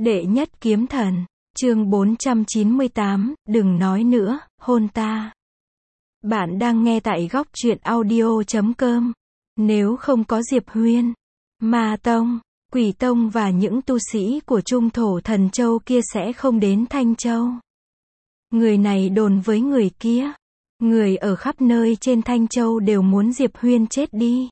Đệ nhất kiếm thần, chương 498, đừng nói nữa, hôn ta. Bạn đang nghe tại góc truyện audio.com. Nếu không có Diệp Huyên, Ma Tông, Quỷ Tông và những tu sĩ của Trung Thổ Thần Châu kia sẽ không đến Thanh Châu. Người này đồn với người kia. Người ở khắp nơi trên Thanh Châu đều muốn Diệp Huyên chết đi.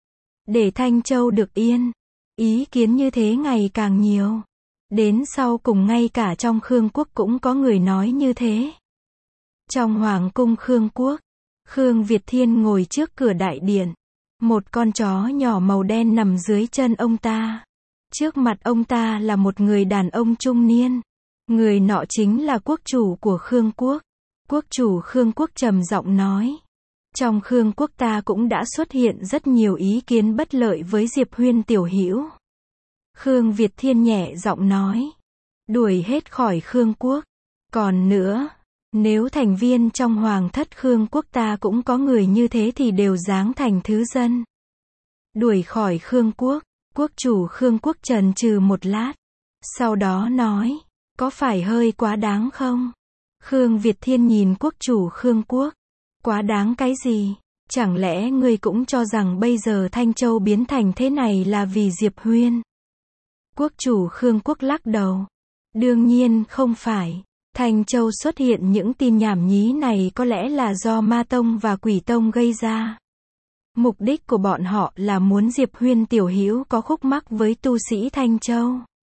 Để Thanh Châu được yên. Ý kiến như thế ngày càng nhiều. Đến sau cùng ngay cả trong Khương Quốc cũng có người nói như thế. Trong Hoàng cung Khương Quốc, Khương Việt Thiên ngồi trước cửa đại điện. Một con chó nhỏ màu đen nằm dưới chân ông ta. Trước mặt ông ta là một người đàn ông trung niên. Người nọ chính là quốc chủ của Khương Quốc. Quốc chủ Khương Quốc trầm giọng nói. Trong Khương Quốc ta cũng đã xuất hiện rất nhiều ý kiến bất lợi với Diệp Huyên tiểu hữu. Khương Việt Thiên nhẹ giọng nói. Đuổi hết khỏi Khương Quốc. Còn nữa, nếu thành viên trong Hoàng thất Khương Quốc ta cũng có người như thế thì đều giáng thành thứ dân. Đuổi khỏi Khương Quốc, quốc chủ Khương Quốc chần chừ một lát. Sau đó nói, có phải hơi quá đáng không? Khương Việt Thiên nhìn quốc chủ Khương Quốc. Quá đáng cái gì? Chẳng lẽ ngươi cũng cho rằng bây giờ Thanh Châu biến thành thế này là vì Diệp Huyên? Quốc chủ Khương Quốc lắc đầu. Đương nhiên không phải. Thanh Châu xuất hiện những tin nhảm nhí này có lẽ là do Ma Tông và Quỷ Tông gây ra. Mục đích của bọn họ là muốn Diệp Huyên tiểu hữu có khúc mắc với tu sĩ Thanh Châu.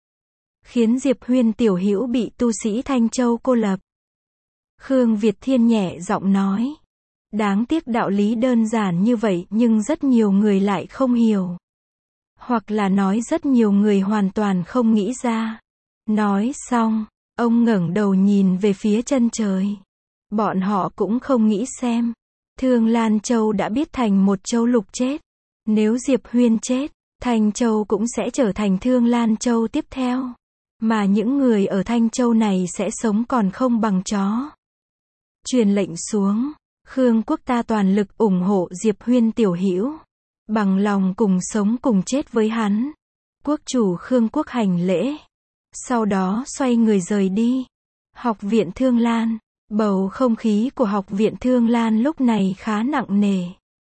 Khiến Diệp Huyên tiểu hữu bị tu sĩ Thanh Châu cô lập. Khương Việt Thiên nhẹ giọng nói. Đáng tiếc đạo lý đơn giản như vậy nhưng rất nhiều người lại không hiểu. Hoặc là nói rất nhiều người hoàn toàn không nghĩ ra. Nói xong, ông ngẩng đầu nhìn về phía chân trời. Bọn họ cũng không nghĩ xem. Thương Lan Châu đã biết thành một châu lục chết. Nếu Diệp Huyên chết, Thanh Châu cũng sẽ trở thành Thương Lan Châu tiếp theo. Mà những người ở Thanh Châu này sẽ sống còn không bằng chó. Truyền lệnh xuống. Khương Quốc ta toàn lực ủng hộ Diệp Huyên tiểu hữu. Bằng lòng cùng sống cùng chết với hắn. Quốc chủ Khương Quốc hành lễ. Sau đó xoay người rời đi. Học viện Thương Lan. Bầu không khí của học viện Thương Lan lúc này khá nặng nề.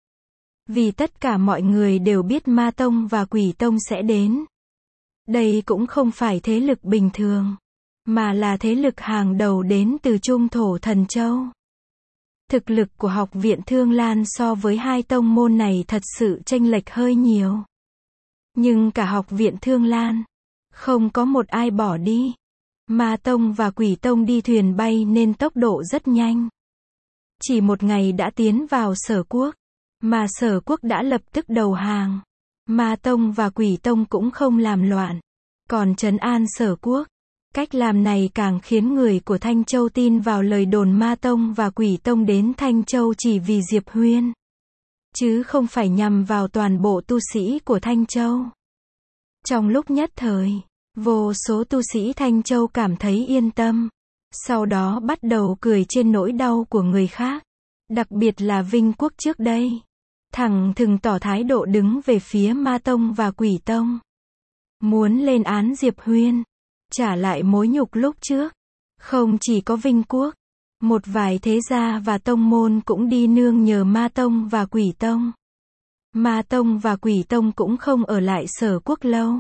Vì tất cả mọi người đều biết Ma Tông và Quỷ Tông sẽ đến. Đây cũng không phải thế lực bình thường. Mà là thế lực hàng đầu đến từ Trung Thổ Thần Châu. Thực lực của học viện Thương Lan so với hai tông môn này thật sự chênh lệch hơi nhiều. Nhưng cả học viện Thương Lan, không có một ai bỏ đi. Ma Tông và Quỷ Tông đi thuyền bay nên tốc độ rất nhanh. Chỉ một ngày đã tiến vào Sở Quốc, mà Sở Quốc đã lập tức đầu hàng. Ma Tông và Quỷ Tông cũng không làm loạn, còn trấn an Sở Quốc. Cách làm này càng khiến người của Thanh Châu tin vào lời đồn Ma Tông và Quỷ Tông đến Thanh Châu chỉ vì Diệp Huyên. Chứ không phải nhằm vào toàn bộ tu sĩ của Thanh Châu. Trong lúc nhất thời, vô số tu sĩ Thanh Châu cảm thấy yên tâm. Sau đó bắt đầu cười trên nỗi đau của người khác. Đặc biệt là Vinh Quốc trước đây. Thẳng thừng tỏ thái độ đứng về phía Ma Tông và Quỷ Tông. Muốn lên án Diệp Huyên. Trả lại mối nhục lúc trước. Không chỉ có Vinh Quốc. Một vài thế gia và tông môn cũng đi nương nhờ Ma Tông và Quỷ Tông. Ma Tông và Quỷ Tông cũng không ở lại Sở Quốc lâu.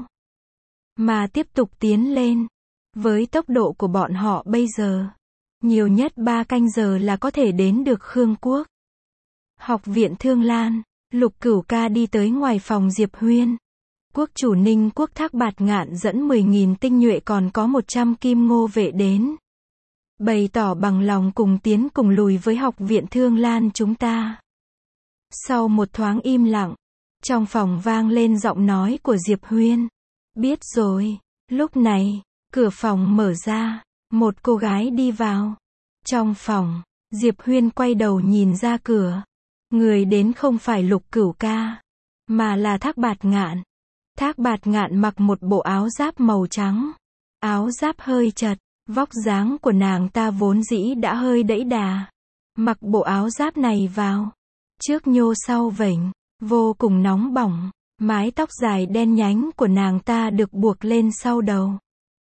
Mà tiếp tục tiến lên. Với tốc độ của bọn họ bây giờ. Nhiều nhất 3 canh giờ là có thể đến được Khương Quốc. Học viện Thương Lan. Lục Cửu Ca đi tới ngoài phòng Diệp Huyên. Quốc chủ Ninh Quốc Thác Bạt Ngạn dẫn 10.000 tinh nhuệ còn có 100 kim ngô vệ đến. Bày tỏ bằng lòng cùng tiến cùng lùi với học viện Thương Lan chúng ta. Sau một thoáng im lặng, trong phòng vang lên giọng nói của Diệp Huyên. Biết rồi. Lúc này, cửa phòng mở ra, một cô gái đi vào. Trong phòng, Diệp Huyên quay đầu nhìn ra cửa. Người đến không phải Lục Cửu Ca, mà là Thác Bạt Ngạn. Thác Bạt Ngạn mặc một bộ áo giáp màu trắng. Áo giáp hơi chật, vóc dáng của nàng ta vốn dĩ đã hơi đẫy đà. Mặc bộ áo giáp này vào, trước nhô sau vểnh, vô cùng nóng bỏng. Mái tóc dài đen nhánh của nàng ta được buộc lên sau đầu.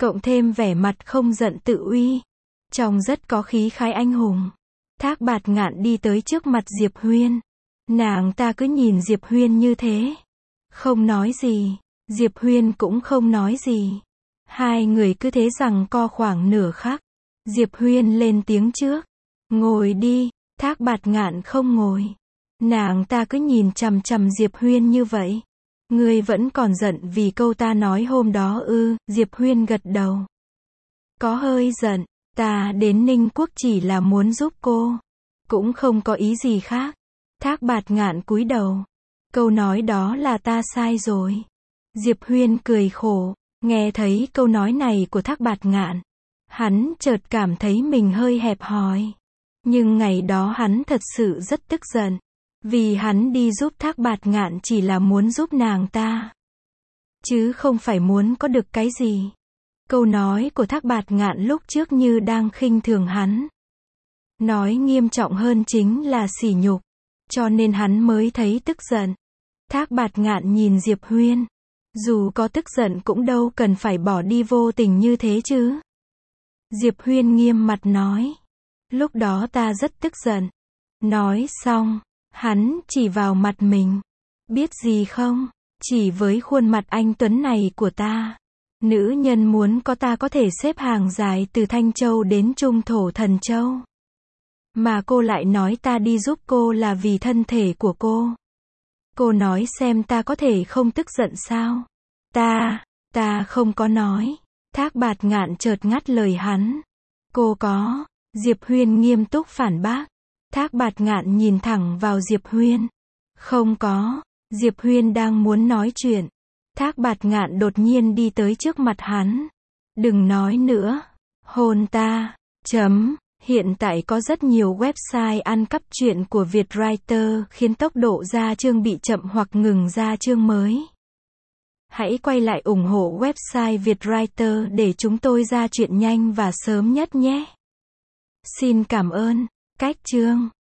cộng thêm vẻ mặt không giận tự uy. Trông rất có khí khái anh hùng. Thác Bạt Ngạn đi tới trước mặt Diệp Huyên. Nàng ta cứ nhìn Diệp Huyên như thế. Không nói gì. Diệp Huyên cũng không nói gì. Hai người cứ thế giằng co khoảng nửa khắc. Diệp Huyên lên tiếng trước. Ngồi đi. Thác Bạt Ngạn không ngồi. Nàng ta cứ nhìn chằm chằm Diệp Huyên như vậy. Ngươi vẫn còn giận vì câu ta nói hôm đó ư? Diệp Huyên gật đầu. Có hơi giận. Ta đến Ninh Quốc chỉ là muốn giúp cô. Cũng không có ý gì khác. Thác Bạt Ngạn cúi đầu. Câu nói đó là ta sai rồi. Diệp Huyên cười khổ. Nghe thấy câu nói này của Thác Bạt Ngạn. Hắn chợt cảm thấy mình hơi hẹp hòi. Nhưng ngày đó hắn thật sự rất tức giận. Vì hắn đi giúp Thác Bạt Ngạn chỉ là muốn giúp nàng ta. Chứ không phải muốn có được cái gì. Câu nói của Thác Bạt Ngạn lúc trước như đang khinh thường hắn. Nói nghiêm trọng hơn chính là sỉ nhục. Cho nên hắn mới thấy tức giận. Thác Bạt Ngạn nhìn Diệp Huyên. Dù có tức giận cũng đâu cần phải bỏ đi vô tình như thế chứ. Diệp Huyên nghiêm mặt nói. Lúc đó ta rất tức giận. Nói xong, hắn chỉ vào mặt mình. Biết gì không? Chỉ với khuôn mặt anh tuấn này của ta. Nữ nhân muốn có ta có thể xếp hàng dài từ Thanh Châu đến Trung Thổ Thần Châu. Mà cô lại nói ta đi giúp cô là vì thân thể của cô. Cô nói xem ta có thể không tức giận sao? Ta không có nói. Thác Bạt Ngạn chợt ngắt lời hắn. Cô có. Diệp Huyên nghiêm túc phản bác. Thác Bạt Ngạn nhìn thẳng vào Diệp Huyên. Không có. Diệp Huyên đang muốn nói chuyện. Thác Bạt Ngạn đột nhiên đi tới trước mặt hắn. Đừng nói nữa. Hôn ta. Hiện tại có rất nhiều website ăn cắp truyện của Vietwriter khiến tốc độ ra chương bị chậm hoặc ngừng ra chương mới. Hãy quay lại ủng hộ website Vietwriter để chúng tôi ra truyện nhanh và sớm nhất nhé. Xin cảm ơn. Cách chương